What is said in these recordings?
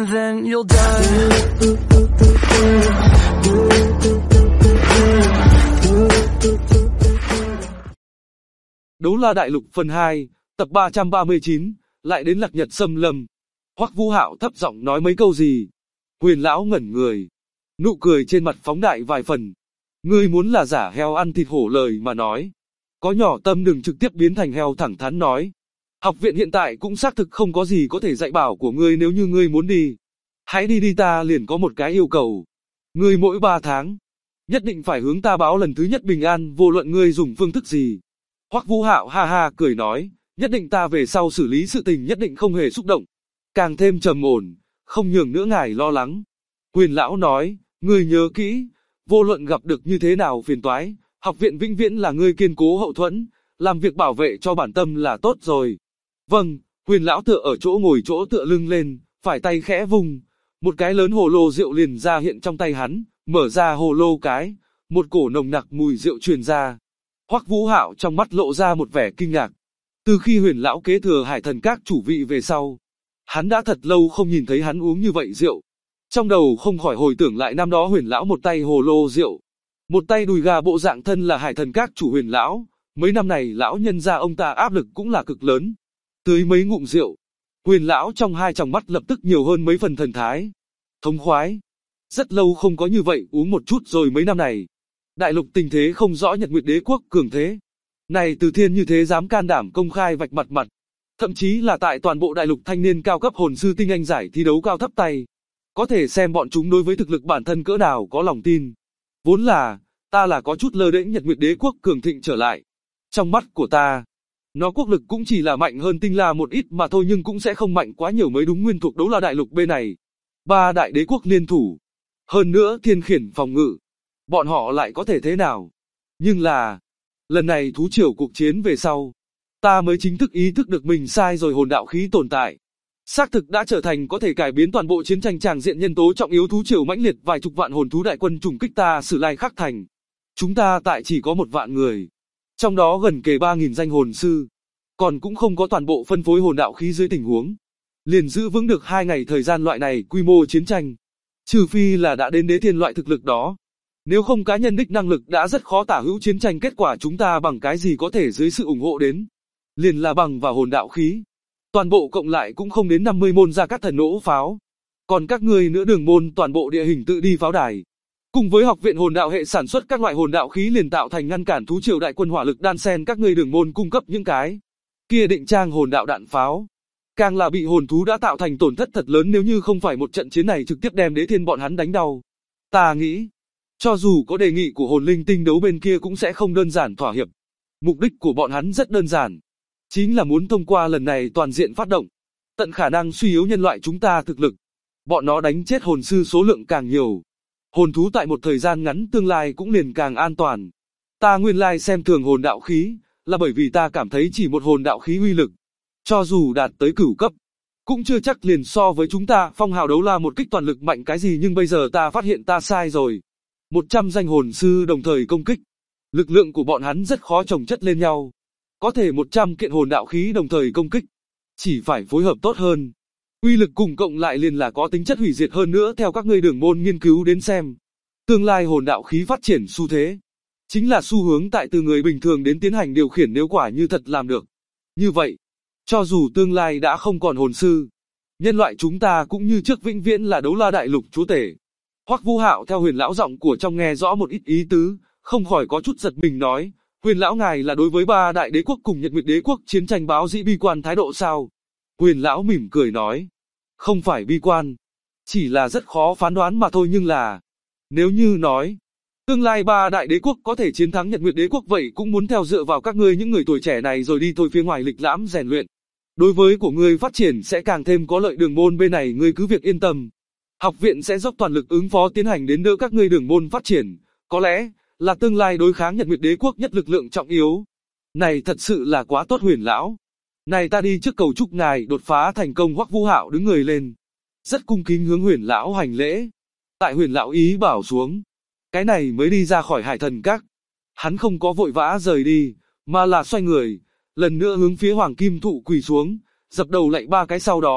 and then you'll die. Đấu La Đại Lục phần 2, tập 339, lại đến Lạc Nhật xâm lâm. Hoắc Vũ Hạo thấp giọng nói mấy câu gì. Huyền lão ngẩn người, nụ cười trên mặt phóng đại vài phần. Ngươi muốn là giả heo ăn thịt hổ lời mà nói. Có nhỏ tâm đừng trực tiếp biến thành heo, thẳng thắn nói. Học viện hiện tại cũng xác thực không có gì có thể dạy bảo của ngươi, nếu như ngươi muốn đi. Hãy đi, ta liền có một cái yêu cầu. Ngươi mỗi 3 tháng, nhất định phải hướng ta báo lần thứ nhất bình an, vô luận ngươi dùng phương thức gì. Hoắc Vũ Hạo ha ha cười nói, nhất định ta về sau xử lý sự tình nhất định không hề xúc động, càng thêm trầm ổn, không nhường nữa ngài lo lắng. Huyền lão nói, ngươi nhớ kỹ, vô luận gặp được như thế nào phiền toái, học viện vĩnh viễn là ngươi kiên cố hậu thuẫn, làm việc bảo vệ cho bản tâm là tốt rồi. Vâng, Huyền lão tựa ở chỗ ngồi chỗ tựa lưng lên, phải tay khẽ vùng, một cái lớn hồ lô rượu liền ra hiện trong tay hắn, mở ra hồ lô cái, một cổ nồng nặc mùi rượu truyền ra. Hoắc Vũ Hạo trong mắt lộ ra một vẻ kinh ngạc. Từ khi Huyền lão kế thừa Hải Thần Các chủ vị về sau, hắn đã thật lâu không nhìn thấy hắn uống như vậy rượu. Trong đầu không khỏi hồi tưởng lại năm đó Huyền lão một tay hồ lô rượu, một tay đùi gà, bộ dạng thân là Hải Thần Các chủ Huyền lão, mấy năm này lão nhân gia ông ta áp lực cũng là cực lớn. Tưới mấy ngụm rượu, Huyền lão trong hai tròng mắt lập tức nhiều hơn mấy phần thần thái. Thống khoái, rất lâu không có như vậy uống một chút rồi. Mấy năm này, đại lục tình thế không rõ, Nhật Nguyệt Đế quốc cường thế. Này Từ Thiên như thế dám can đảm công khai vạch mặt, thậm chí là tại toàn bộ đại lục thanh niên cao cấp hồn sư tinh anh giải thi đấu cao thấp tay. Có thể xem bọn chúng đối với thực lực bản thân cỡ nào có lòng tin. Vốn là, ta là có chút lơ đễnh Nhật Nguyệt Đế quốc cường thịnh trở lại. Trong mắt của ta, nó quốc lực cũng chỉ là mạnh hơn Tinh La một ít mà thôi, nhưng cũng sẽ không mạnh quá nhiều mới đúng. Nguyên thuộc Đấu La đại lục bên này, 3 đại đế quốc liên thủ, hơn nữa thiên khiển phòng ngự, bọn họ lại có thể thế nào? Nhưng là, lần này thú triều cuộc chiến về sau, ta mới chính thức ý thức được mình sai rồi. Hồn đạo khí tồn tại, xác thực đã trở thành có thể cải biến toàn bộ chiến tranh tràng diện nhân tố trọng yếu. Thú triều mãnh liệt, vài chục vạn hồn thú đại quân trùng kích ta Sử Lai Khắc thành. Chúng ta tại chỉ có 1 vạn người, trong đó gần kề 3.000 danh hồn sư, còn cũng không có toàn bộ phân phối hồn đạo khí. Dưới tình huống liền giữ vững được 2 ngày thời gian, loại này quy mô chiến tranh, trừ phi là đã đến đế thiên loại thực lực đó, nếu không cá nhân đích năng lực đã rất khó tả hữu chiến tranh. Kết quả chúng ta bằng cái gì có thể dưới sự ủng hộ đến? Liền là bằng vào hồn đạo khí, toàn bộ cộng lại cũng không đến 50 môn Gia Cát Thần nỗ pháo. Còn các ngươi nữa, đường môn toàn bộ địa hình tự đi pháo đài, cùng với học viện hồn đạo hệ sản xuất các loại hồn đạo khí liền tạo thành ngăn cản thú triều đại quân hỏa lực đan xen. Các ngươi đường môn cung cấp những cái kia định trang hồn đạo đạn pháo, càng là bị hồn thú đã tạo thành tổn thất thật lớn. Nếu như không phải một trận chiến này trực tiếp đem đế thiên bọn hắn đánh đau, ta nghĩ, cho dù có đề nghị của hồn linh tinh đấu bên kia cũng sẽ không đơn giản thỏa hiệp. Mục đích của bọn hắn rất đơn giản, chính là muốn thông qua lần này toàn diện phát động, tận khả năng suy yếu nhân loại chúng ta thực lực. Bọn nó đánh chết hồn sư số lượng càng nhiều, hồn thú tại một thời gian ngắn tương lai cũng liền càng an toàn. Ta nguyên lai xem thường hồn đạo khí, là bởi vì ta cảm thấy chỉ một hồn đạo khí uy lực, cho dù đạt tới cửu cấp, cũng chưa chắc liền so với chúng ta Phong Hào Đấu La một kích toàn lực mạnh cái gì. Nhưng bây giờ ta phát hiện ta sai rồi. 100 danh hồn sư đồng thời công kích, lực lượng của bọn hắn rất khó chồng chất lên nhau. Có thể 100 kiện hồn đạo khí đồng thời công kích, chỉ phải phối hợp tốt hơn, uy lực cùng cộng lại liền là có tính chất hủy diệt hơn nữa. Theo các ngươi đường môn nghiên cứu đến xem, tương lai hồn đạo khí phát triển xu thế, chính là xu hướng tại từ người bình thường đến tiến hành điều khiển. Nếu quả như thật làm được như vậy, cho dù tương lai đã không còn hồn sư, nhân loại chúng ta cũng như trước vĩnh viễn là Đấu La đại lục chúa tể. Hoắc Vũ Hạo theo Huyền lão giọng của trong nghe rõ một ít ý tứ, không khỏi có chút giật mình nói, Huyền lão ngài là đối với 3 đại đế quốc cùng Nhật Nguyệt Đế quốc chiến tranh báo dĩ bi quan thái độ sao? Huyền lão mỉm cười nói, không phải bi quan, chỉ là rất khó phán đoán mà thôi. Nhưng là, nếu như nói, tương lai 3 đại đế quốc có thể chiến thắng Nhật Nguyệt Đế quốc, vậy cũng muốn theo dựa vào các ngươi những người tuổi trẻ này rồi đi thôi. Phía ngoài lịch lãm rèn luyện, đối với của ngươi phát triển sẽ càng thêm có lợi. Đường môn bên này ngươi cứ việc yên tâm, học viện sẽ dốc toàn lực ứng phó tiến hành đến đỡ các ngươi đường môn phát triển, có lẽ là tương lai đối kháng Nhật Nguyệt Đế quốc nhất lực lượng trọng yếu. Này thật sự là quá tốt Huyền lão. Này ta đi trước cầu chúc ngài đột phá thành công. Hoắc Vũ Hạo đứng người lên, rất cung kính hướng Huyền lão hành lễ. Tại Huyền lão ý bảo xuống, cái này mới đi ra khỏi Hải Thần Các. Hắn không có vội vã rời đi, mà là xoay người, lần nữa hướng phía Hoàng Kim Thụ quỳ xuống, dập đầu lạy 3 cái, sau đó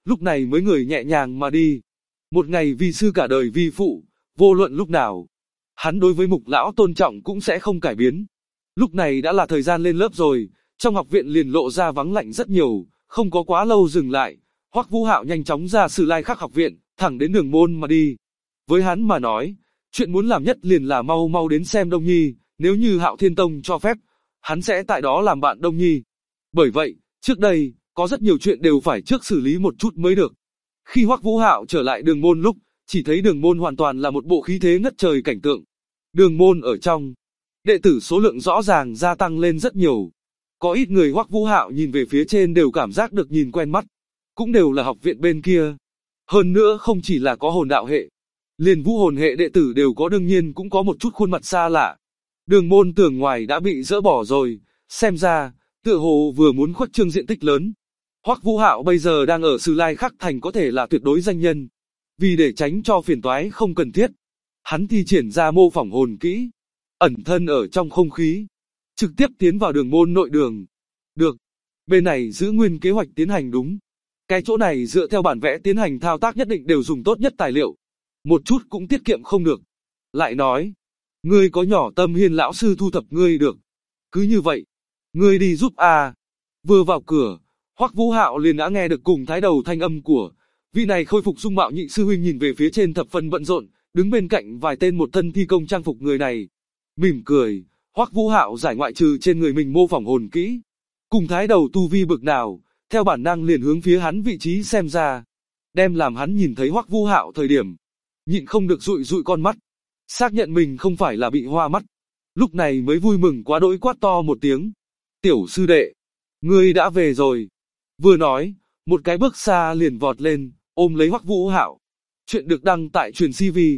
lúc này mới người nhẹ nhàng mà đi. Một ngày vi sư cả đời vi phụ, vô luận lúc nào, hắn đối với Mục lão tôn trọng cũng sẽ không cải biến. Lúc này đã là thời gian lên lớp rồi, trong học viện liền lộ ra vắng lạnh rất nhiều, không có quá lâu dừng lại. Hoắc Vũ Hạo nhanh chóng ra Sử Lai Khắc học viện, thẳng đến đường môn mà đi. Với hắn mà nói, chuyện muốn làm nhất liền là mau mau đến xem Đông Nhi, nếu như Hạo Thiên Tông cho phép, hắn sẽ tại đó làm bạn Đông Nhi. Bởi vậy, trước đây, có rất nhiều chuyện đều phải trước xử lý một chút mới được. Khi Hoắc Vũ Hạo trở lại đường môn lúc, chỉ thấy đường môn hoàn toàn là một bộ khí thế ngất trời cảnh tượng. Đường môn ở trong, đệ tử số lượng rõ ràng gia tăng lên rất nhiều. Có ít người Hoắc Vũ Hạo nhìn về phía trên đều cảm giác được nhìn quen mắt, cũng đều là học viện bên kia. Hơn nữa không chỉ là có hồn đạo hệ, liền vũ hồn hệ đệ tử đều có, đương nhiên cũng có một chút khuôn mặt xa lạ. Đường môn tường ngoài đã bị dỡ bỏ rồi, xem ra, tựa hồ vừa muốn khuếch trương diện tích lớn. Hoắc Vũ Hạo bây giờ đang ở Sử Lai Khắc thành có thể là tuyệt đối danh nhân. Vì để tránh cho phiền toái không cần thiết, hắn thi triển ra mô phỏng hồn kỹ, ẩn thân ở trong không khí, trực tiếp tiến vào đường môn nội đường. Được, bên này giữ nguyên kế hoạch tiến hành đúng. Cái chỗ này dựa theo bản vẽ tiến hành thao tác nhất định đều dùng tốt nhất tài liệu. Một chút cũng tiết kiệm không được. Lại nói, ngươi có nhỏ tâm Hiên lão sư thu thập ngươi được. Cứ như vậy, ngươi đi giúp a. Vừa vào cửa, Hoắc Vũ Hạo liền đã nghe được cùng thái đầu thanh âm của vị này khôi phục dung mạo nhị sư huynh, nhìn về phía trên thập phần bận rộn, đứng bên cạnh vài tên một thân thi công trang phục người này. Mỉm cười, Hoắc Vũ Hạo giải ngoại trừ trên người mình mô phỏng hồn kỹ. Cùng thái đầu tu vi bực nào, theo bản năng liền hướng phía hắn vị trí xem ra. Đem làm hắn nhìn thấy Hoắc Vũ Hạo thời điểm, nhịn không được dụi dụi con mắt. Xác nhận mình không phải là bị hoa mắt. Lúc này mới vui mừng quá đỗi quát to một tiếng. Tiểu sư đệ, ngươi đã về rồi. Vừa nói, một cái bước xa liền vọt lên, ôm lấy Hoắc Vũ Hạo. Chuyện được đăng tại truyền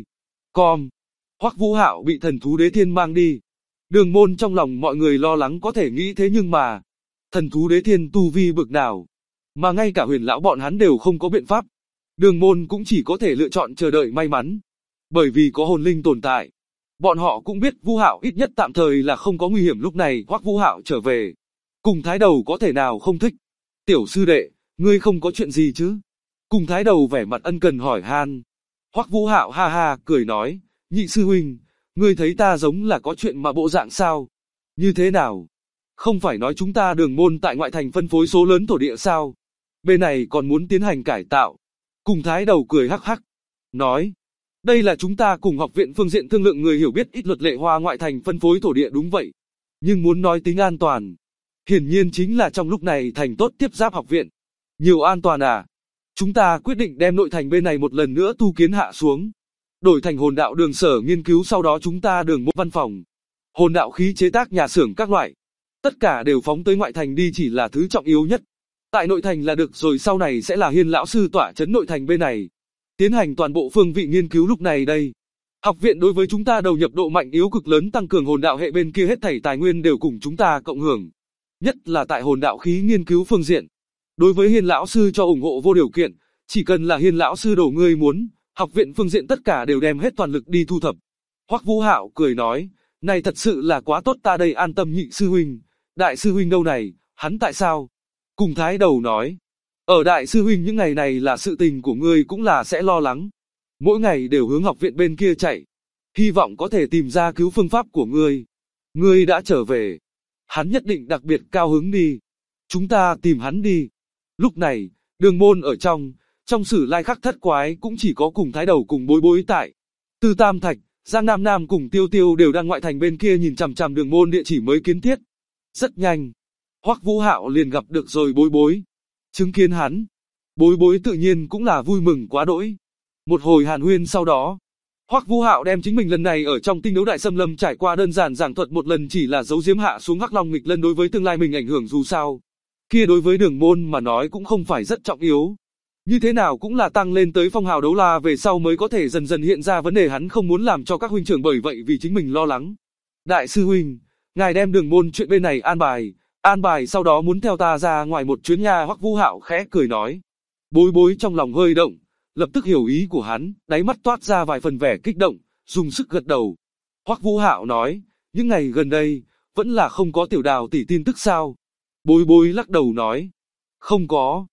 CV.com. Hoắc Vũ Hạo bị thần thú đế thiên mang đi. Đường môn trong lòng mọi người lo lắng có thể nghĩ thế, nhưng mà thần thú đế thiên tu vi bực nào, mà ngay cả Huyền lão bọn hắn đều không có biện pháp. Đường môn cũng chỉ có thể lựa chọn chờ đợi may mắn. Bởi vì có hồn linh tồn tại, bọn họ cũng biết Vũ Hạo ít nhất tạm thời là không có nguy hiểm. Lúc này Hoắc Vũ Hạo trở về, cùng thái đầu có thể nào không thích. Tiểu sư đệ, ngươi không có chuyện gì chứ? Cùng thái đầu vẻ mặt ân cần hỏi han. Hoắc Vũ Hạo ha ha cười nói, nhị sư huynh, ngươi thấy ta giống là có chuyện mà bộ dạng sao? Như thế nào? Không phải nói chúng ta đường môn tại ngoại thành phân phối số lớn thổ địa sao? Bên này còn muốn tiến hành cải tạo. Cùng thái đầu cười hắc hắc, nói, đây là chúng ta cùng học viện phương diện thương lượng, người hiểu biết ít luật lệ hoa ngoại thành phân phối thổ địa đúng vậy. Nhưng muốn nói tính an toàn, hiển nhiên chính là trong lúc này thành tốt tiếp giáp học viện. Nhiều an toàn à? Chúng ta quyết định đem nội thành bên này một lần nữa tu kiến hạ xuống. Đổi thành hồn đạo đường sở nghiên cứu, sau đó chúng ta đường một văn phòng. Hồn đạo khí chế tác nhà xưởng các loại. Tất cả đều phóng tới ngoại thành đi, chỉ là thứ trọng yếu nhất. Tại nội thành là được rồi, sau này sẽ là Hiên lão sư tọa trấn nội thành bên này. Tiến hành toàn bộ phương vị nghiên cứu. Lúc này đây, học viện đối với chúng ta đầu nhập độ mạnh yếu cực lớn, tăng cường hồn đạo hệ bên kia hết thảy tài nguyên đều cùng chúng ta cộng hưởng. Nhất là tại hồn đạo khí nghiên cứu phương diện. Đối với Hiên lão sư cho ủng hộ vô điều kiện, chỉ cần là Hiên lão sư đổ ngươi muốn, học viện phương diện tất cả đều đem hết toàn lực đi thu thập. Hoắc Vũ Hạo cười nói, này thật sự là quá tốt, ta đây an tâm. Nhị sư huynh, đại sư huynh đâu này, hắn tại sao? Cùng thái đầu nói, ở đại sư huynh những ngày này là sự tình của ngươi cũng là sẽ lo lắng. Mỗi ngày đều hướng học viện bên kia chạy, hy vọng có thể tìm ra cứu phương pháp của ngươi. Ngươi đã trở về, hắn nhất định đặc biệt cao hứng đi. Chúng ta tìm hắn đi. Lúc này, đường môn ở trong Sử Lai Khắc thất quái cũng chỉ có cùng thái đầu cùng bối bối tại. Từ Tam Thạch, Giang Nam Nam cùng Tiêu Tiêu đều đang ngoại thành bên kia nhìn chằm chằm đường môn địa chỉ mới kiến thiết. Rất nhanh, Hoắc Vũ Hạo liền gặp được rồi bối bối. Chứng kiến hắn, bối bối tự nhiên cũng là vui mừng quá đỗi. Một hồi hàn huyên sau đó, Hoắc Vũ Hạo đem chính mình lần này ở trong tinh đấu đại xâm lâm trải qua đơn giản giảng thuật một lần, chỉ là giấu giếm hạ xuống Hắc Long nghịch lân đối với tương lai mình ảnh hưởng, dù sao kia đối với đường môn mà nói cũng không phải rất trọng yếu. Như thế nào cũng là tăng lên tới phong hào đấu la về sau mới có thể dần dần hiện ra vấn đề, hắn không muốn làm cho các huynh trưởng bởi vậy vì chính mình lo lắng. Đại sư huynh, ngài đem đường môn chuyện bên này an bài sau đó muốn theo ta ra ngoài một chuyến nha. Hoắc Vũ Hạo khẽ cười nói. Bối bối trong lòng hơi động, lập tức hiểu ý của hắn, đáy mắt toát ra vài phần vẻ kích động, dùng sức gật đầu. Hoắc Vũ Hạo nói, những ngày gần đây, vẫn là không có tiểu Đào tỷ tin tức sao? Bối bối lắc đầu nói, không có.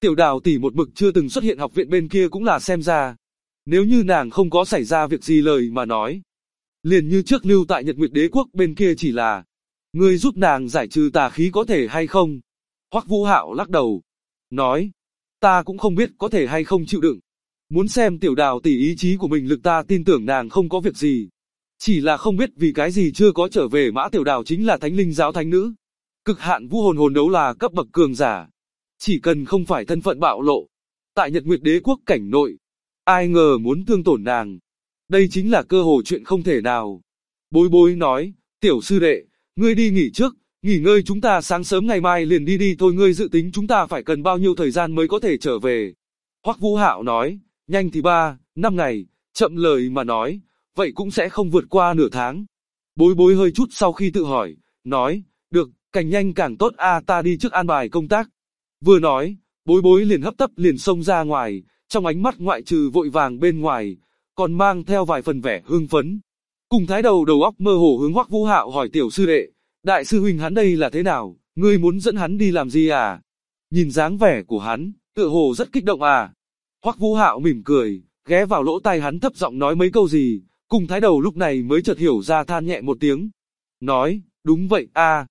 Tiểu Đào tỷ một mực chưa từng xuất hiện học viện bên kia cũng là xem ra. Nếu như nàng không có xảy ra việc gì lời mà nói. Liền như trước lưu tại Nhật Nguyệt Đế Quốc bên kia chỉ là. Ngươi giúp nàng giải trừ tà khí có thể hay không? Hoắc Vũ Hạo lắc đầu. Nói. Ta cũng không biết có thể hay không chịu đựng. Muốn xem Tiểu Đào tỷ ý chí của mình lực ta tin tưởng nàng không có việc gì. Chỉ là không biết vì cái gì chưa có trở về Mã Tiểu Đào chính là Thánh Linh giáo thánh nữ. Cực hạn vũ hồn đấu là cấp bậc cường giả. Chỉ cần không phải thân phận bạo lộ. Tại Nhật Nguyệt Đế Quốc cảnh nội. Ai ngờ muốn thương tổn nàng. Đây chính là cơ hội chuyện không thể nào. Bối bối nói, tiểu sư đệ, ngươi đi nghỉ trước, nghỉ ngơi chúng ta sáng sớm ngày mai liền đi thôi ngươi dự tính chúng ta phải cần bao nhiêu thời gian mới có thể trở về. Hoắc Vũ Hạo nói, nhanh thì 3-5 ngày, chậm lời mà nói, vậy cũng sẽ không vượt qua nửa tháng. Bối bối hơi chút sau khi tự hỏi, nói, được, càng nhanh càng tốt ta đi trước an bài công tác. Vừa nói, bối bối liền hấp tấp liền xông ra ngoài, trong ánh mắt ngoại trừ vội vàng bên ngoài, còn mang theo vài phần vẻ hưng phấn. Cùng thái đầu đầu óc mơ hồ hướng Hoắc Vũ Hạo hỏi tiểu sư đệ, đại sư huynh hắn đây là thế nào, ngươi muốn dẫn hắn đi làm gì à? Nhìn dáng vẻ của hắn, tựa hồ rất kích động à? Hoắc Vũ Hạo mỉm cười, ghé vào lỗ tai hắn thấp giọng nói mấy câu gì, cùng thái đầu lúc này mới chợt hiểu ra than nhẹ một tiếng. Nói, đúng vậy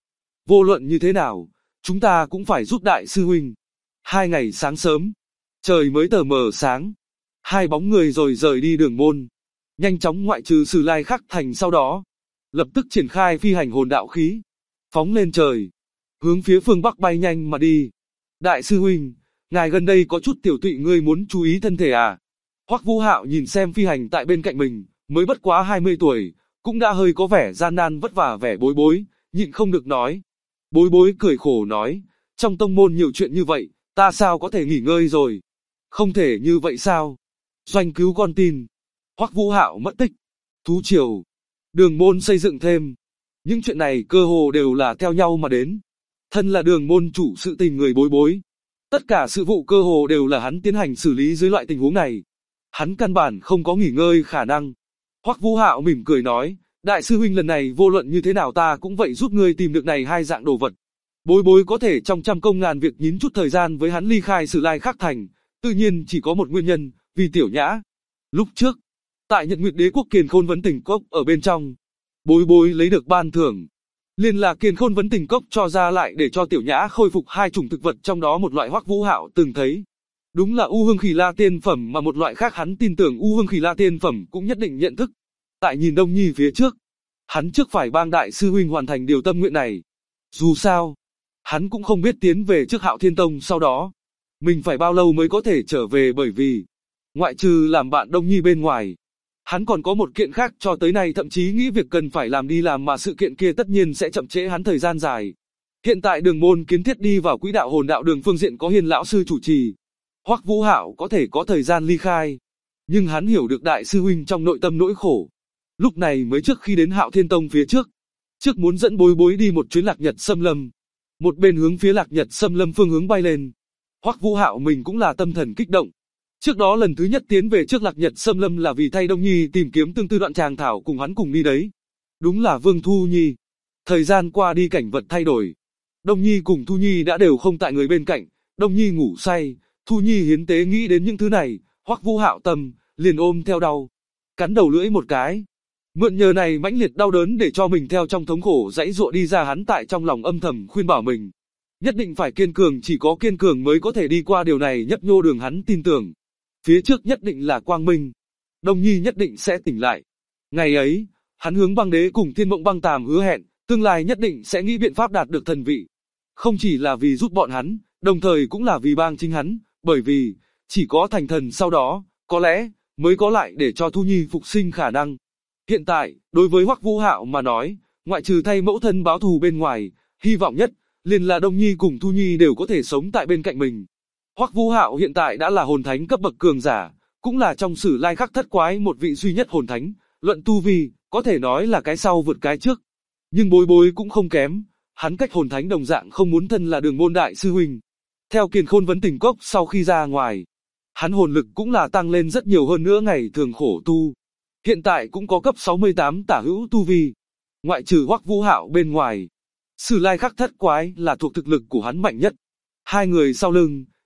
vô luận như thế nào, chúng ta cũng phải giúp đại sư huynh. 2 ngày sáng sớm, trời mới tờ mờ sáng, hai bóng người rồi rời đi đường môn. Nhanh chóng ngoại trừ Sử Lai Khắc Thành sau đó, lập tức triển khai phi hành hồn đạo khí, phóng lên trời, hướng phía phương Bắc bay nhanh mà đi. Đại sư huynh, ngài gần đây có chút tiểu tụy ngươi muốn chú ý thân thể à? Hoắc Vũ Hạo nhìn xem phi hành tại bên cạnh mình, mới bất quá 20 tuổi, cũng đã hơi có vẻ gian nan vất vả vẻ bối bối, nhịn không được nói. Bối bối cười khổ nói, trong tông môn nhiều chuyện như vậy, ta sao có thể nghỉ ngơi rồi? Không thể như vậy sao? Doanh cứu con tin. Hoắc Vũ Hạo mất tích. Thú triều. Đường môn xây dựng thêm. Những chuyện này cơ hồ đều là theo nhau mà đến. Thân là đường môn chủ sự tình người bối bối. Tất cả sự vụ cơ hồ đều là hắn tiến hành xử lý dưới loại tình huống này. Hắn căn bản không có nghỉ ngơi khả năng. Hoắc Vũ Hạo mỉm cười nói, đại sư huynh lần này vô luận như thế nào ta cũng vậy giúp ngươi tìm được này hai dạng đồ vật. Bối bối có thể trong trăm công ngàn việc nhín chút thời gian với hắn ly khai Sử Lai Khắc Thành, tự nhiên chỉ có một nguyên nhân, vì Tiểu Nhã. Lúc trước, tại Nhật Nguyệt Đế Quốc Kiền Khôn Vấn Tình Cốc ở bên trong, bối bối lấy được ban thưởng. Liền là Kiền Khôn Vấn Tình Cốc cho ra lại để cho Tiểu Nhã khôi phục 2 chủng thực vật trong đó một loại Hoắc Vũ Hạo từng thấy. Đúng là U Hương Khỉ La Tiên Phẩm mà một loại khác hắn tin tưởng U Hương Khỉ La Tiên Phẩm cũng nhất định nhận thức. Tại nhìn Đông Nhi phía trước, hắn trước phải bang đại sư huynh hoàn thành điều tâm nguyện này. Dù sao, hắn cũng không biết tiến về trước Hạo Thiên Tông sau đó, mình phải bao lâu mới có thể trở về bởi vì, ngoại trừ làm bạn Đông Nhi bên ngoài, hắn còn có một kiện khác cho tới nay thậm chí nghĩ việc cần phải làm đi làm mà sự kiện kia tất nhiên sẽ chậm trễ hắn thời gian dài. Hiện tại đường môn kiến thiết đi vào quỹ đạo hồn đạo đường phương diện có Hiên lão sư chủ trì. Hoắc Vũ Hạo có thể có thời gian ly khai, nhưng hắn hiểu được đại sư huynh trong nội tâm nỗi khổ. Lúc này mới trước khi đến Hạo Thiên Tông phía trước muốn dẫn bối bối đi một chuyến Lạc Nhật Xâm Lâm, một bên hướng phía Lạc Nhật Xâm Lâm phương hướng bay lên. Hoắc Vũ Hạo mình cũng là tâm thần kích động. Trước đó lần thứ nhất tiến về trước Lạc Nhật Xâm Lâm là vì thay Đông Nhi tìm kiếm tương tư đoạn tràng thảo cùng hắn cùng đi đấy. Đúng là Vương Thu Nhi. Thời gian qua đi cảnh vật thay đổi. Đông Nhi cùng Thu Nhi đã đều không tại người bên cạnh, Đông Nhi ngủ say, Thu Nhi hiến tế nghĩ đến những thứ này, Hoắc Vũ Hạo tâm liền ôm theo đau, cắn đầu lưỡi một cái. Mượn nhờ này mãnh liệt đau đớn để cho mình theo trong thống khổ dãy dụa đi ra hắn tại trong lòng âm thầm khuyên bảo mình. Nhất định phải kiên cường chỉ có kiên cường mới có thể đi qua điều này nhấp nhô đường hắn tin tưởng. Phía trước nhất định là quang minh. Đông Nhi nhất định sẽ tỉnh lại. Ngày ấy, hắn hướng băng đế cùng thiên mộng băng tàm hứa hẹn, tương lai nhất định sẽ nghĩ biện pháp đạt được thần vị. Không chỉ là vì giúp bọn hắn, đồng thời cũng là vì bang chính hắn, bởi vì, chỉ có thành thần sau đó, có lẽ, mới có lại để cho Thu Nhi phục sinh khả năng. Hiện tại, đối với Hoắc Vũ Hạo mà nói, ngoại trừ thay mẫu thân báo thù bên ngoài, hy vọng nhất, liền là Đông Nhi cùng Thu Nhi đều có thể sống tại bên cạnh mình. Hoắc Vũ Hạo hiện tại đã là hồn thánh cấp bậc cường giả, cũng là trong Sử Lai Khắc thất quái một vị duy nhất hồn thánh, luận tu vi, có thể nói là cái sau vượt cái trước. Nhưng bối bối cũng không kém, hắn cách hồn thánh đồng dạng không muốn thân là đường môn đại sư huynh. Theo Kiền Khôn Vấn Tình Cốc sau khi ra ngoài, hắn hồn lực cũng là tăng lên rất nhiều hơn nữa ngày thường khổ tu. Hiện tại cũng có cấp 68 tả hữu tu vi. Ngoại trừ Hoắc Vũ Hạo bên ngoài, Sử Lai Khắc thất quái là thuộc thực lực của hắn mạnh nhất. Hai người sau lưng,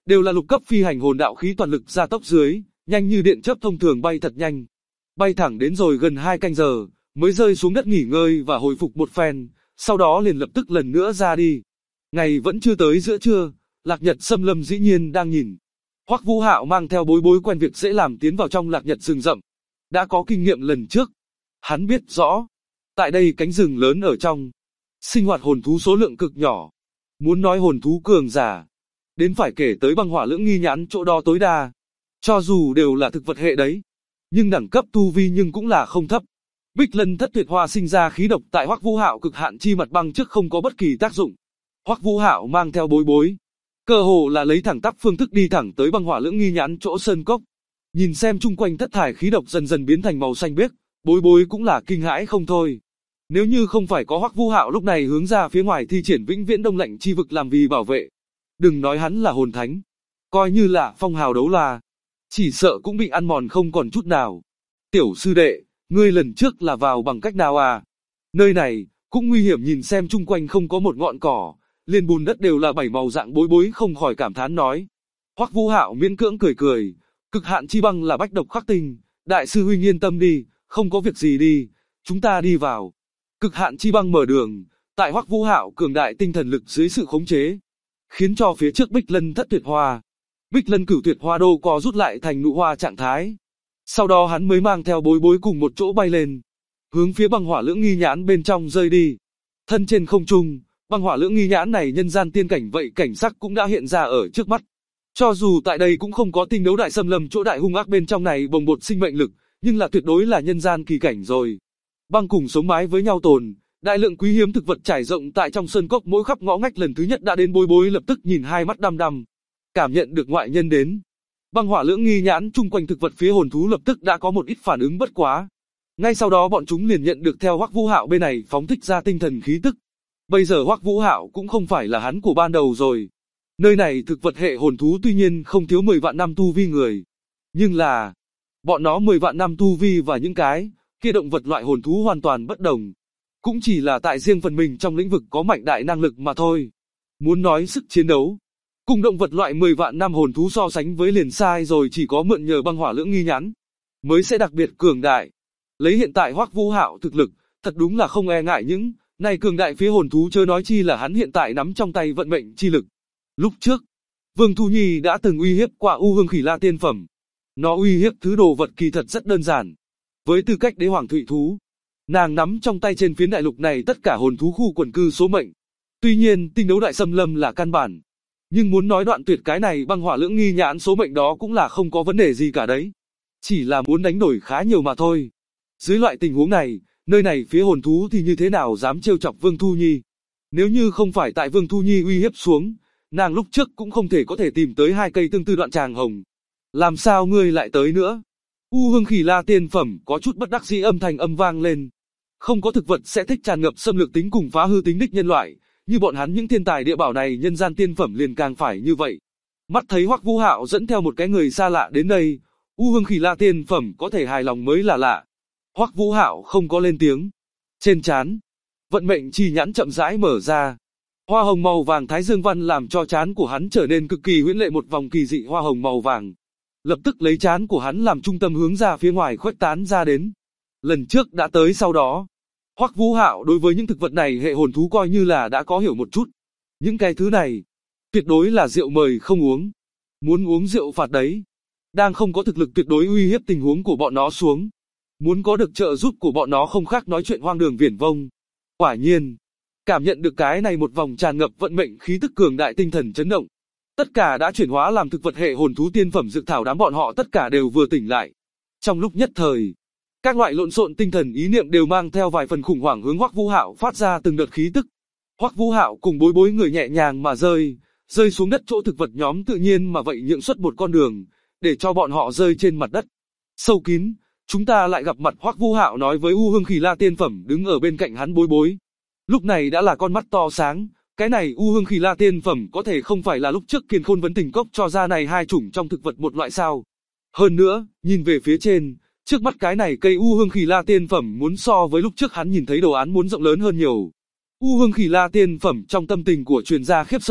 đều là lục cấp phi hành hồn đạo khí toàn lực gia tốc dưới, nhanh như điện chớp thông thường bay thật nhanh. Bay thẳng đến rồi gần 2 canh giờ, mới rơi xuống đất nghỉ ngơi và hồi phục một phen, sau đó liền lập tức lần nữa ra đi. Ngày vẫn chưa tới giữa trưa, Lạc Nhật Xâm Lâm dĩ nhiên đang nhìn. Hoắc Vũ Hạo mang theo Bối Bối quen việc dễ làm tiến vào trong Lạc Nhật rừng rậm. Đã có kinh nghiệm lần trước. Hắn biết rõ, tại đây cánh rừng lớn ở trong, sinh hoạt hồn thú số lượng cực nhỏ. Muốn nói hồn thú cường giả, đến phải kể tới Băng Hỏa Lưỡng Nghi Nhãn chỗ đo tối đa. Cho dù đều là thực vật hệ đấy, nhưng đẳng cấp tu vi nhưng cũng là không thấp. Bích Lân Thất Tuyệt Hoa sinh ra khí độc tại Hoắc Vũ Hạo cực hạn chi mặt băng trước không có bất kỳ tác dụng. Hoắc Vũ Hạo mang theo Bối Bối, cơ hồ là lấy thẳng tắp phương thức đi thẳng tới Băng Hỏa Lưỡng Nghi Nhãn chỗ sơn cốc. Nhìn xem chung quanh thất thải khí độc dần dần biến thành màu xanh biếc, Bối Bối cũng là kinh hãi không thôi. Nếu như không phải có Hoắc Vũ Hạo lúc này hướng ra phía ngoài thi triển Vĩnh Viễn Đông Lạnh chi vực làm vì bảo vệ, đừng nói hắn là hồn thánh, coi như là phong hào đấu la, chỉ sợ cũng bị ăn mòn không còn chút nào. Tiểu sư đệ, ngươi lần trước là vào bằng cách nào à? Nơi này cũng nguy hiểm, nhìn xem chung quanh không có một ngọn cỏ, liền bùn đất đều là bảy màu dạng, Bối Bối không khỏi cảm thán nói. Hoắc Vũ Hạo miễn cưỡng cười cười, cực hạn chi băng là bách độc khắc tinh, đại sư huynh yên tâm đi, không có việc gì đi, chúng ta đi vào. Cực hạn chi băng mở đường, tại Hoắc Vũ Hạo cường đại tinh thần lực dưới sự khống chế, khiến cho phía trước Bích Lân Thất Tuyệt Hoa, Bích Lân Cửu Tuyệt Hoa đô co rút lại thành nụ hoa trạng thái. Sau đó hắn mới mang theo Bối Bối cùng một chỗ bay lên, hướng phía Băng Hỏa Lưỡng Nghi Nhãn bên trong rơi đi. Thân trên không trung, Băng Hỏa Lưỡng Nghi Nhãn này nhân gian tiên cảnh vậy cảnh sắc cũng đã hiện ra ở trước mắt. Cho dù tại đây cũng không có Tinh Đấu Đại Xâm Lâm chỗ đại hung ác bên trong này bồng bột sinh mệnh lực, nhưng là tuyệt đối là nhân gian kỳ cảnh rồi. Băng cùng sống mái với nhau tồn, đại lượng quý hiếm thực vật trải rộng tại trong sơn cốc mỗi khắp ngõ ngách. Lần thứ nhất đã đến, Bối Bối lập tức nhìn hai mắt đăm đăm, cảm nhận được ngoại nhân đến. Băng Hỏa Lưỡng Nghi Nhãn chung quanh thực vật phía hồn thú lập tức đã có một ít phản ứng bất quá. Ngay sau đó bọn chúng liền nhận được theo Hoắc Vũ Hạo bên này phóng thích ra tinh thần khí tức. Bây giờ Hoắc Vũ Hạo cũng không phải là hắn của ban đầu rồi. Nơi này thực vật hệ hồn thú tuy nhiên không thiếu 10 vạn năm tu vi người, nhưng là bọn nó 10 vạn năm tu vi và những cái kia động vật loại hồn thú hoàn toàn bất đồng. Cũng chỉ là tại riêng phần mình trong lĩnh vực có mạnh đại năng lực mà thôi. Muốn nói sức chiến đấu, cùng động vật loại 10 vạn năm hồn thú so sánh với liền sai rồi, chỉ có mượn nhờ Băng Hỏa Lưỡng Nghi Nhãn mới sẽ đặc biệt cường đại. Lấy hiện tại Hoắc Vũ Hạo thực lực, thật đúng là không e ngại những này cường đại phía hồn thú, chớ nói chi là hắn hiện tại nắm trong tay vận mệnh chi lực. Lúc trước, Vương Thu Nhi đã từng uy hiếp qua U Hương Khỉ La tiên phẩm. Nó uy hiếp thứ đồ vật kỳ thật rất đơn giản. Với tư cách đế hoàng thụy thú, nàng nắm trong tay trên phiến đại lục này tất cả hồn thú khu quần cư số mệnh. Tuy nhiên, Tinh Đấu Đại Xâm Lâm là căn bản, nhưng muốn nói đoạn tuyệt cái này Băng Hỏa Lưỡng Nghi Nhãn số mệnh đó cũng là không có vấn đề gì cả đấy. Chỉ là muốn đánh đổi khá nhiều mà thôi. Dưới loại tình huống này, nơi này phía hồn thú thì như thế nào dám trêu chọc Vương Thu Nhi? Nếu như không phải tại Vương Thu Nhi uy hiếp xuống, nàng lúc trước cũng không thể có thể tìm tới 2 cây tương tư đoạn tràng hồng. Làm sao ngươi lại tới nữa? U Hương Khỉ La tiên phẩm có chút bất đắc dĩ âm thanh âm vang lên. Không có thực vật sẽ thích tràn ngập xâm lược tính cùng phá hư tính đích nhân loại, như bọn hắn những thiên tài địa bảo này nhân gian tiên phẩm liền càng phải như vậy. Mắt thấy Hoắc Vũ Hạo dẫn theo một cái người xa lạ đến đây, U Hương Khỉ La tiên phẩm có thể hài lòng mới là lạ. Hoắc Vũ Hạo không có lên tiếng. Trên trán, vận mệnh chi nhãn chậm rãi mở ra. Hoa hồng màu vàng thái dương văn làm cho trán của hắn trở nên cực kỳ huyễn lệ, một vòng kỳ dị hoa hồng màu vàng lập tức lấy trán của hắn làm trung tâm hướng ra phía ngoài khuếch tán ra đến. Lần trước đã tới sau đó, Hoắc Vũ Hạo đối với những thực vật này hệ hồn thú coi như là đã có hiểu một chút. Những cái thứ này, tuyệt đối là rượu mời không uống. Muốn uống rượu phạt đấy. Đang không có thực lực tuyệt đối uy hiếp tình huống của bọn nó xuống. Muốn có được trợ giúp của bọn nó không khác nói chuyện hoang đường viển vông. Quả nhiên, cảm nhận được cái này một vòng tràn ngập vận mệnh khí tức cường đại, tinh thần chấn động. Tất cả đã chuyển hóa làm thực vật hệ hồn thú tiên phẩm dược thảo, đám bọn họ tất cả đều vừa tỉnh lại. Trong lúc nhất thời, các loại lộn xộn tinh thần ý niệm đều mang theo vài phần khủng hoảng hướng Hoắc Vũ Hạo phát ra từng đợt khí tức. Hoắc Vũ Hạo cùng Bối Bối người nhẹ nhàng mà rơi xuống đất, chỗ thực vật nhóm tự nhiên mà vậy nhượng xuất một con đường, để cho bọn họ rơi trên mặt đất. Sâu kín, chúng ta lại gặp mặt, Hoắc Vũ Hạo nói với U Hương Khỉ La tiên phẩm đứng ở bên cạnh hắn. Bối Bối lúc này đã là con mắt to sáng. Cái này U Hương Khỉ La tiên phẩm có thể không phải là lúc trước Kiền Khôn Vấn Tình Cốc cho ra này hai chủng trong thực vật một loại sao? Hơn nữa, nhìn về phía trên, trước mắt cái này cây U Hương Khỉ La tiên phẩm muốn so với lúc trước hắn nhìn thấy đồ án muốn rộng lớn hơn nhiều. U Hương Khỉ La tiên phẩm trong tâm tình của truyền gia khiếp sợ,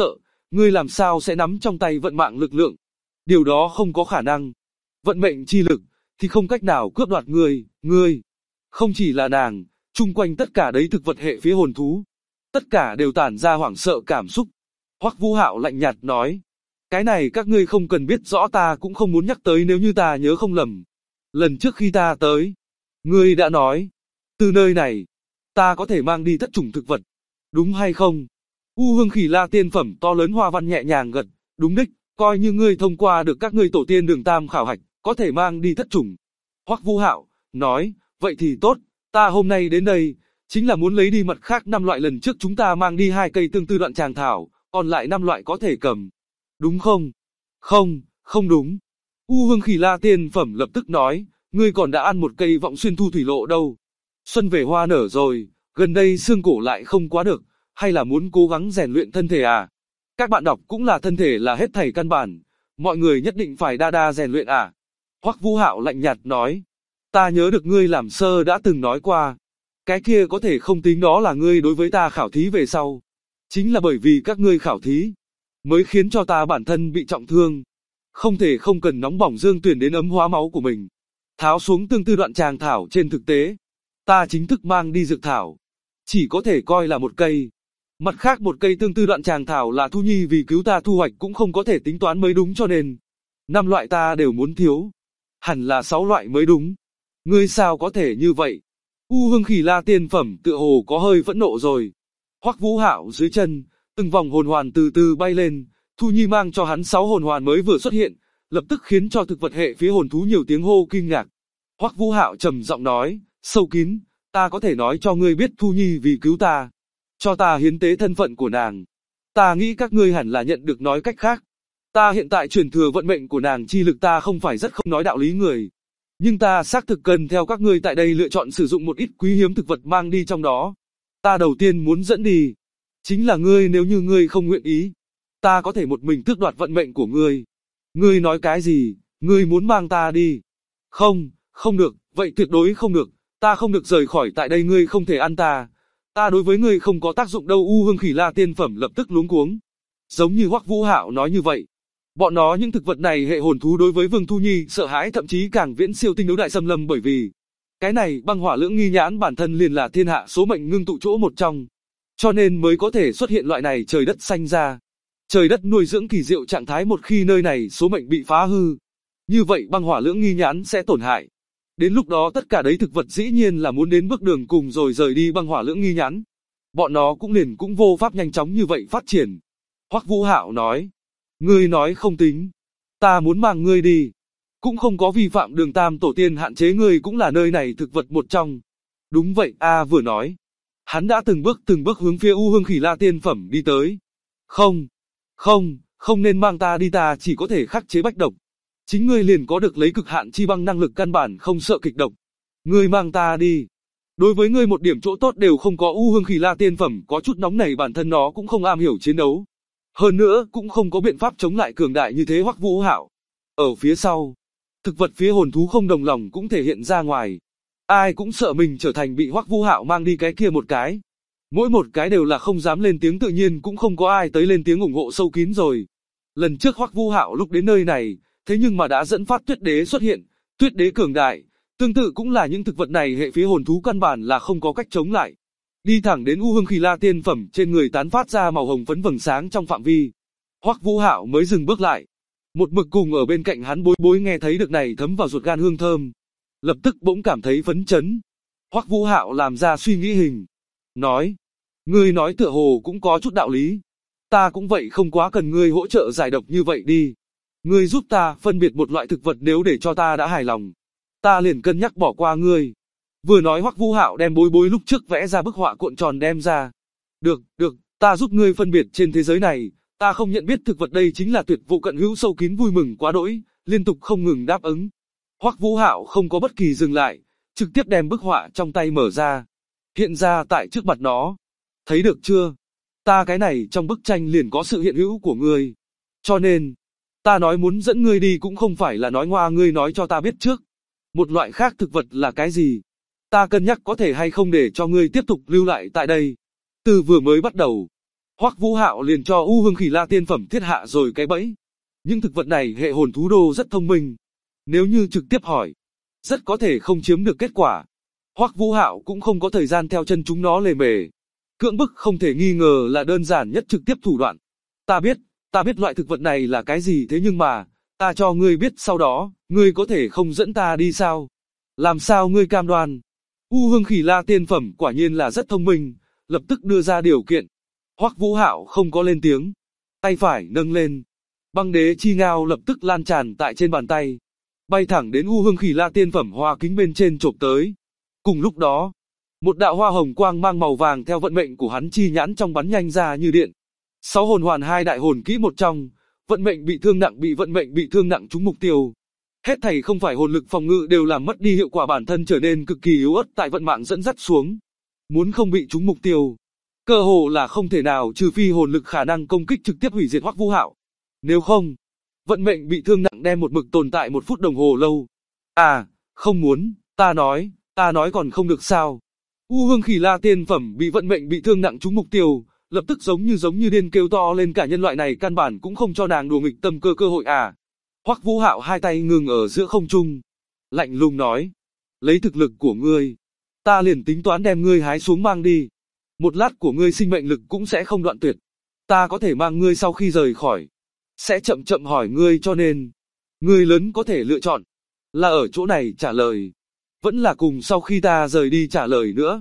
ngươi làm sao sẽ nắm trong tay vận mạng lực lượng? Điều đó không có khả năng. Vận mệnh chi lực thì không cách nào cướp đoạt ngươi. Không chỉ là nàng, chung quanh tất cả đấy thực vật hệ phía hồn thú, tất cả đều tản ra hoảng sợ cảm xúc. Hoắc Vũ Hạo lạnh nhạt nói, cái này các ngươi không cần biết rõ, ta cũng không muốn nhắc tới. Nếu như ta nhớ không lầm, lần trước khi ta tới, ngươi đã nói, từ nơi này, ta có thể mang đi thất chủng thực vật, đúng hay không? U Hương Khỉ La tiên phẩm to lớn hoa văn nhẹ nhàng gật, đúng đích, coi như ngươi thông qua được các ngươi tổ tiên Đường Tam khảo hạch, có thể mang đi thất chủng. Hoắc Vũ Hạo nói, vậy thì tốt, ta hôm nay đến đây, chính là muốn lấy đi mặt khác 5 loại. Lần trước chúng ta mang đi 2 cây tương tư đoạn tràng thảo, còn lại 5 loại có thể cầm. Đúng không? Không đúng. U Hương Khỉ La tiên phẩm lập tức nói, ngươi còn đã ăn một cây vọng xuyên thu thủy lộ đâu. Xuân về hoa nở rồi, gần đây xương cổ lại không quá được, hay là muốn cố gắng rèn luyện thân thể à? Các bạn đọc cũng là thân thể là hết thảy căn bản, mọi người nhất định phải đa rèn luyện à? Hoắc Vũ Hạo lạnh nhạt nói, ta nhớ được ngươi làm sơ đã từng nói qua, cái kia có thể không tính, đó là ngươi đối với ta khảo thí về sau. Chính là bởi vì các ngươi khảo thí, mới khiến cho ta bản thân bị trọng thương. Không thể không cần nóng bỏng dương tuyển đến ấm hóa máu của mình. Tháo xuống tương tư đoạn tràng thảo, trên thực tế, ta chính thức mang đi dược thảo, chỉ có thể coi là một cây. Mặt khác một cây tương tư đoạn tràng thảo là Thu Nhi vì cứu ta thu hoạch, cũng không có thể tính toán mới đúng, cho nên 5 loại ta đều muốn thiếu. Hẳn là 6 loại mới đúng. Ngươi sao có thể như vậy? U Hương Khỉ La tiên phẩm tựa hồ có hơi phẫn nộ rồi. Hoắc Vũ Hạo dưới chân, từng vòng hồn hoàn từ từ bay lên. Thu Nhi mang cho hắn 6 hồn hoàn mới vừa xuất hiện, lập tức khiến cho thực vật hệ phía hồn thú nhiều tiếng hô kinh ngạc. Hoắc Vũ Hạo trầm giọng nói, sâu kín, ta có thể nói cho ngươi biết, Thu Nhi vì cứu ta, cho ta hiến tế thân phận của nàng. Ta nghĩ các ngươi hẳn là nhận được, nói cách khác, ta hiện tại truyền thừa vận mệnh của nàng chi lực. Ta không phải rất không nói đạo lý người, nhưng ta xác thực cần theo các ngươi tại đây lựa chọn sử dụng một ít quý hiếm thực vật mang đi, trong đó ta đầu tiên muốn dẫn đi chính là ngươi. Nếu như ngươi không nguyện ý, ta có thể một mình tước đoạt vận mệnh của ngươi. Ngươi nói cái gì? Ngươi muốn mang ta đi? Không được, vậy tuyệt đối không được. Ta không được rời khỏi tại đây, ngươi không thể ăn ta. Ta đối với ngươi không có tác dụng đâu. U Hương Khỉ La tiên phẩm lập tức luống cuống. Giống như Hoắc Vũ Hạo nói như vậy, bọn nó những thực vật này hệ hồn thú đối với Vương Thu Nhi sợ hãi, thậm chí càng viễn siêu tinh đấu đại xâm lâm, bởi vì cái này băng hỏa lưỡng nghi nhãn bản thân liền là thiên hạ số mệnh ngưng tụ chỗ một trong, cho nên mới có thể xuất hiện loại này trời đất sanh ra, trời đất nuôi dưỡng kỳ diệu trạng thái. Một khi nơi này số mệnh bị phá hư, như vậy băng hỏa lưỡng nghi nhãn sẽ tổn hại. Đến lúc đó tất cả đấy thực vật dĩ nhiên là muốn đến bước đường cùng rồi rời đi băng hỏa lưỡng nghi nhãn. Bọn nó cũng vô pháp nhanh chóng như vậy phát triển. Hoắc Vũ Hạo nói, ngươi nói không tính, ta muốn mang ngươi đi, cũng không có vi phạm Đường Tam tổ tiên hạn chế, ngươi cũng là nơi này thực vật một trong. Đúng vậy a. Vừa nói, hắn đã từng bước hướng phía U Hương Khỉ La tiên phẩm đi tới. Không nên mang ta đi, ta chỉ có thể khắc chế bách độc. Chính ngươi liền có được lấy cực hạn chi băng năng lực, căn bản không sợ kịch độc. Ngươi mang ta đi, đối với ngươi một điểm chỗ tốt đều không có. U Hương Khỉ La tiên phẩm có chút nóng nảy, bản thân nó cũng không am hiểu chiến đấu, hơn nữa cũng không có biện pháp chống lại cường đại như thế Hoắc Vũ Hạo. Ở phía sau, thực vật phía hồn thú không đồng lòng cũng thể hiện ra ngoài. Ai cũng sợ mình trở thành bị Hoắc Vũ Hạo mang đi cái kia một cái. Mỗi một cái đều là không dám lên tiếng, tự nhiên cũng không có ai tới lên tiếng ủng hộ sâu kín rồi. Lần trước Hoắc Vũ Hạo lúc đến nơi này, thế nhưng mà đã dẫn phát tuyết đế xuất hiện. Tuyết đế cường đại, tương tự cũng là những thực vật này hệ phía hồn thú căn bản là không có cách chống lại. Đi thẳng đến U Hương Khỉ La tiên phẩm, trên người tán phát ra màu hồng phấn vầng sáng trong phạm vi. Hoắc Vũ Hạo mới dừng bước lại. Một mực cùng ở bên cạnh hắn Bối Bối nghe thấy được này thấm vào ruột gan hương thơm, lập tức bỗng cảm thấy phấn chấn. Hoắc Vũ Hạo làm ra suy nghĩ hình, nói, ngươi nói tựa hồ cũng có chút đạo lý. Ta cũng vậy, không quá cần ngươi hỗ trợ giải độc như vậy đi. Ngươi giúp ta phân biệt một loại thực vật, nếu để cho ta đã hài lòng, ta liền cân nhắc bỏ qua ngươi. Vừa nói Hoắc Vũ Hạo đem Bối Bối lúc trước vẽ ra bức họa cuộn tròn đem ra. Được, ta giúp ngươi phân biệt. Trên thế giới này, ta không nhận biết thực vật, đây chính là tuyệt vụ cận hữu. Sâu kín vui mừng quá đỗi, liên tục không ngừng đáp ứng. Hoắc Vũ Hạo không có bất kỳ dừng lại, trực tiếp đem bức họa trong tay mở ra, hiện ra tại trước mặt nó. Thấy được chưa? Ta cái này trong bức tranh liền có sự hiện hữu của ngươi. Cho nên, ta nói muốn dẫn ngươi đi cũng không phải là nói ngoa, ngươi nói cho ta biết trước. Một loại khác thực vật là cái gì? Ta cân nhắc có thể hay không để cho ngươi tiếp tục lưu lại tại đây. Từ vừa mới bắt đầu, Hoắc Vũ Hạo liền cho U Hương Khỉ La tiên phẩm thiết hạ rồi cái bẫy. Những thực vật này hệ hồn thú đô rất thông minh. Nếu như trực tiếp hỏi, rất có thể không chiếm được kết quả. Hoắc Vũ Hạo cũng không có thời gian theo chân chúng nó lề mề. Cưỡng bức không thể nghi ngờ là đơn giản nhất trực tiếp thủ đoạn. Ta biết loại thực vật này là cái gì, thế nhưng mà, ta cho ngươi biết sau đó, ngươi có thể không dẫn ta đi sao? Làm sao ngươi cam đoan? U Hương Khỉ La tiên phẩm quả nhiên là rất thông minh, lập tức đưa ra điều kiện. Hoắc Vũ Hạo không có lên tiếng, tay phải nâng lên, băng đế chi ngao lập tức lan tràn tại trên bàn tay, bay thẳng đến U Hương Khỉ La tiên phẩm hoa kính bên trên chộp tới. Cùng lúc đó, một đạo hoa hồng quang mang màu vàng theo vận mệnh của hắn chi nhãn trong bắn nhanh ra như điện. 6 hồn hoàn 2 đại hồn kỹ một trong, vận mệnh bị thương nặng trúng mục tiêu. Hết thảy không phải hồn lực phòng ngự đều làm mất đi hiệu quả, bản thân trở nên cực kỳ yếu ớt tại vận mạng dẫn dắt xuống. Muốn không bị trúng mục tiêu, cơ hồ là không thể nào, trừ phi hồn lực khả năng công kích trực tiếp hủy diệt Hoắc Vũ Hạo. Nếu không, vận mệnh bị thương nặng đem một mực tồn tại 1 phút đồng hồ lâu. À, không muốn, ta nói còn không được sao? U Hương Khỉ La tiên phẩm bị vận mệnh bị thương nặng trúng mục tiêu, lập tức giống như điên kêu to lên, cả nhân loại này căn bản cũng không cho nàng đùa nghịch tâm cơ hội à. Hoắc Vũ Hạo hai tay ngừng ở giữa không trung, lạnh lùng nói, lấy thực lực của ngươi, ta liền tính toán đem ngươi hái xuống mang đi. Một lát của ngươi sinh mệnh lực cũng sẽ không đoạn tuyệt. Ta có thể mang ngươi sau khi rời khỏi, sẽ chậm chậm hỏi ngươi, cho nên, ngươi lớn có thể lựa chọn, là ở chỗ này trả lời, vẫn là cùng sau khi ta rời đi trả lời nữa.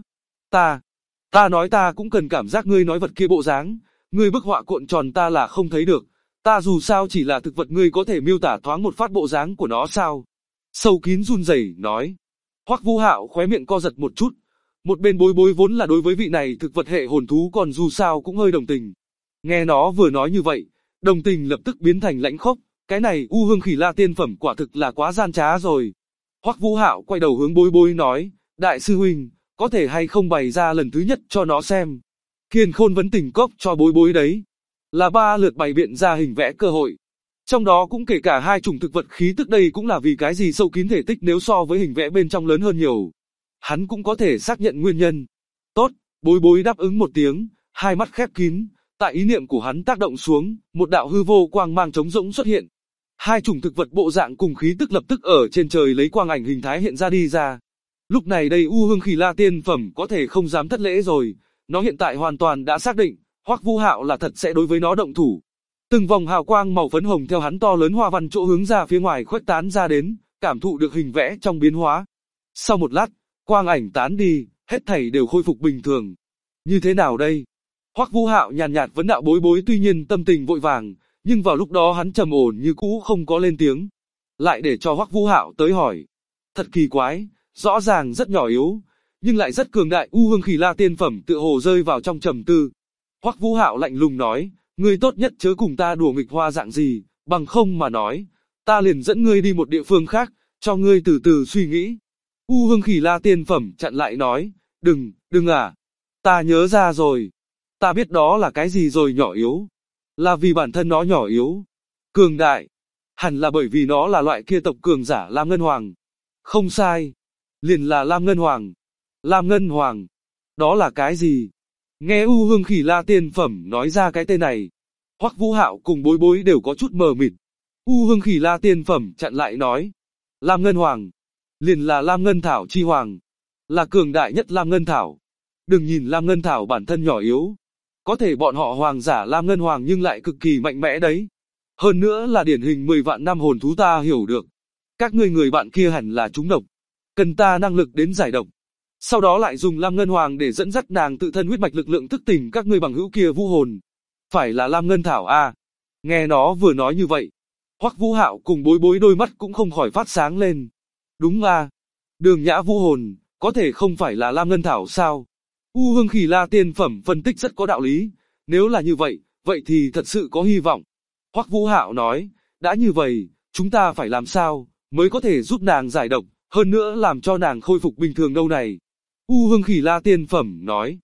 Ta nói ta cũng cần cảm giác ngươi nói vật kia bộ dáng, ngươi bức họa cuộn tròn ta là không thấy được, ta dù sao chỉ là thực vật, ngươi có thể miêu tả thoáng một phát bộ dáng của nó sao? Sâu Kín run rẩy nói. Hoắc Vũ Hạo khóe miệng co giật một chút, một bên bối bối vốn là đối với vị này thực vật hệ hồn thú còn dù sao cũng hơi đồng tình. Nghe nó vừa nói như vậy, đồng tình lập tức biến thành lãnh khốc, cái này U Hương Khỉ La tiên phẩm quả thực là quá gian trá rồi. Hoắc Vũ Hạo quay đầu hướng bối bối nói, đại sư huynh, có thể hay không bày ra lần thứ nhất cho nó xem. Kiền Khôn vấn tình cốc cho bối bối đấy, là 3 lượt bày biện ra hình vẽ cơ hội. Trong đó cũng kể cả 2 chủng thực vật khí tức, đây cũng là vì cái gì Sâu Kín thể tích nếu so với hình vẽ bên trong lớn hơn nhiều. Hắn cũng có thể xác nhận nguyên nhân. Tốt, bối bối đáp ứng một tiếng, hai mắt khép kín, tại ý niệm của hắn tác động xuống, một đạo hư vô quang mang trống rỗng xuất hiện. 2 chủng thực vật bộ dạng cùng khí tức lập tức ở trên trời lấy quang ảnh hình thái hiện ra đi ra. Lúc này đây U Hương Khỉ La tiên phẩm có thể không dám thất lễ rồi, nó hiện tại hoàn toàn đã xác định, Hoắc Vũ Hạo là thật sẽ đối với nó động thủ. Từng vòng hào quang màu phấn hồng theo hắn to lớn hoa văn chỗ hướng ra phía ngoài khuếch tán ra đến, cảm thụ được hình vẽ trong biến hóa. Sau một lát, quang ảnh tán đi, hết thảy đều khôi phục bình thường. Như thế nào đây? Hoắc Vũ Hạo nhàn nhạt vấn đạo bối bối, tuy nhiên tâm tình vội vàng, nhưng vào lúc đó hắn trầm ổn như cũ không có lên tiếng. Lại để cho Hoắc Vũ Hạo tới hỏi. Thật kỳ quái, rõ ràng rất nhỏ yếu, nhưng lại rất cường đại. U Hương Khỉ La tiên phẩm tựa hồ rơi vào trong trầm tư. Hoắc Vũ Hạo lạnh lùng nói, ngươi tốt nhất chớ cùng ta đùa nghịch hoa dạng gì, bằng không mà nói, ta liền dẫn ngươi đi một địa phương khác, cho ngươi từ từ suy nghĩ. U Hương Khỉ La tiên phẩm chặn lại nói, đừng à, ta nhớ ra rồi, ta biết đó là cái gì rồi, nhỏ yếu, là vì bản thân nó nhỏ yếu, cường đại, hẳn là bởi vì nó là loại kia tộc cường giả Lam Ngân Hoàng. Không sai, liền là Lam Ngân Hoàng. Lam Ngân Hoàng, đó là cái gì? Nghe U Hương Khỉ La tiên phẩm nói ra cái tên này, Hoắc Vũ Hạo cùng bối bối đều có chút mờ mịt. U Hương Khỉ La tiên phẩm chặn lại nói, Lam Ngân Hoàng, liền là Lam Ngân Thảo chi hoàng, là cường đại nhất Lam Ngân Thảo. Đừng nhìn Lam Ngân Thảo bản thân nhỏ yếu, có thể bọn họ hoàng giả Lam Ngân Hoàng nhưng lại cực kỳ mạnh mẽ đấy. Hơn nữa là điển hình 10 vạn năm hồn thú, ta hiểu được. Các ngươi người bạn kia hẳn là trúng độc, cần ta năng lực đến giải độc. Sau đó lại dùng Lam Ngân Hoàng để dẫn dắt nàng tự thân huyết mạch lực lượng thức tỉnh các ngươi bằng hữu kia vũ hồn. Phải là Lam Ngân Thảo à? Nghe nó vừa nói như vậy, Hoắc Vũ Hạo cùng bối bối đôi mắt cũng không khỏi phát sáng lên. Đúng à? Đường Nhã vũ hồn, có thể không phải là Lam Ngân Thảo sao? U Hương Khỉ La tiên phẩm phân tích rất có đạo lý. Nếu là như vậy, vậy thì thật sự có hy vọng. Hoắc Vũ Hạo nói, đã như vậy, chúng ta phải làm sao mới có thể giúp nàng giải độc, hơn nữa làm cho nàng khôi phục bình thường đâu này? U Hương Khỉ La tiên phẩm nói,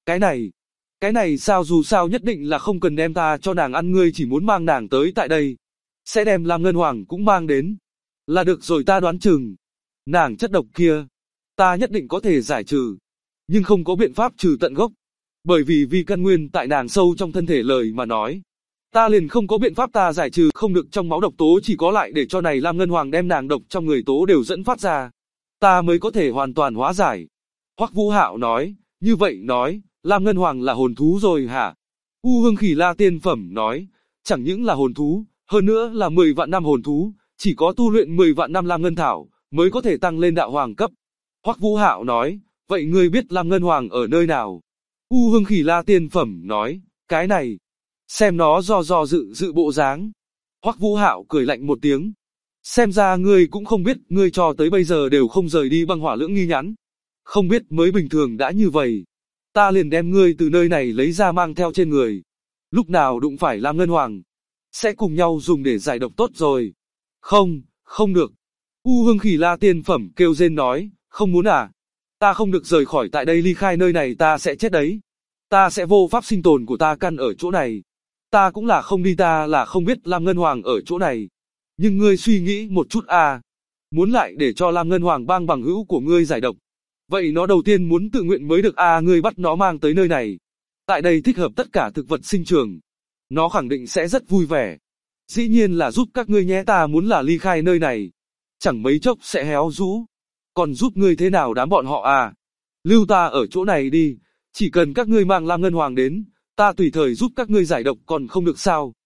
cái này sao, dù sao nhất định là không cần đem ta cho nàng ăn, ngươi chỉ muốn mang nàng tới tại đây, sẽ đem Lam Ngân Hoàng cũng mang đến, là được rồi. Ta đoán chừng, nàng chất độc kia, ta nhất định có thể giải trừ, nhưng không có biện pháp trừ tận gốc. Bởi vì căn nguyên tại nàng sâu trong thân thể lời mà nói. Ta liền không có biện pháp ta giải trừ không được trong máu độc tố chỉ có lại để cho này Lam Ngân Hoàng đem nàng độc trong người tố đều dẫn phát ra. Ta mới có thể hoàn toàn hóa giải. Hoắc Vũ Hạo nói, như vậy nói, Lam Ngân Hoàng là hồn thú rồi hả? U Hương Khỉ La tiên phẩm nói, chẳng những là hồn thú, hơn nữa là 10 vạn năm hồn thú, chỉ có tu luyện 10 vạn năm Lam Ngân Thảo, mới có thể tăng lên đạo hoàng cấp. Hoắc Vũ Hạo nói, vậy ngươi biết Lam Ngân Hoàng ở nơi nào? U Hương Khỉ La tiên phẩm nói, cái này, xem nó do dự bộ dáng. Hoắc Vũ Hạo cười lạnh một tiếng. Xem ra ngươi cũng không biết, ngươi cho tới bây giờ đều không rời đi băng hỏa lưỡng nghi nhãn. Không biết mới bình thường đã như vậy. Ta liền đem ngươi từ nơi này lấy ra mang theo trên người. Lúc nào đụng phải Lam Ngân Hoàng, sẽ cùng nhau dùng để giải độc tốt rồi. Không được. U Hương Khỉ La tiên phẩm kêu rên nói, không muốn à? Ta không được rời khỏi tại đây, ly khai nơi này ta sẽ chết đấy. Ta sẽ vô pháp sinh tồn của ta căn ở chỗ này. Ta cũng là không đi, ta là không biết Lam Ngân Hoàng ở chỗ này. Nhưng ngươi suy nghĩ một chút à. Muốn lại để cho Lam Ngân Hoàng bang bằng hữu của ngươi giải độc. Vậy nó đầu tiên muốn tự nguyện mới được à, ngươi bắt nó mang tới nơi này. Tại đây thích hợp tất cả thực vật sinh trưởng. Nó khẳng định sẽ rất vui vẻ. Dĩ nhiên là giúp các ngươi nhé, ta muốn là ly khai nơi này. Chẳng mấy chốc sẽ héo rũ. Còn giúp ngươi thế nào đám bọn họ à? Lưu ta ở chỗ này đi. Chỉ cần các ngươi mang Lam Ngân Hoàng đến, ta tùy thời giúp các ngươi giải độc còn không được sao?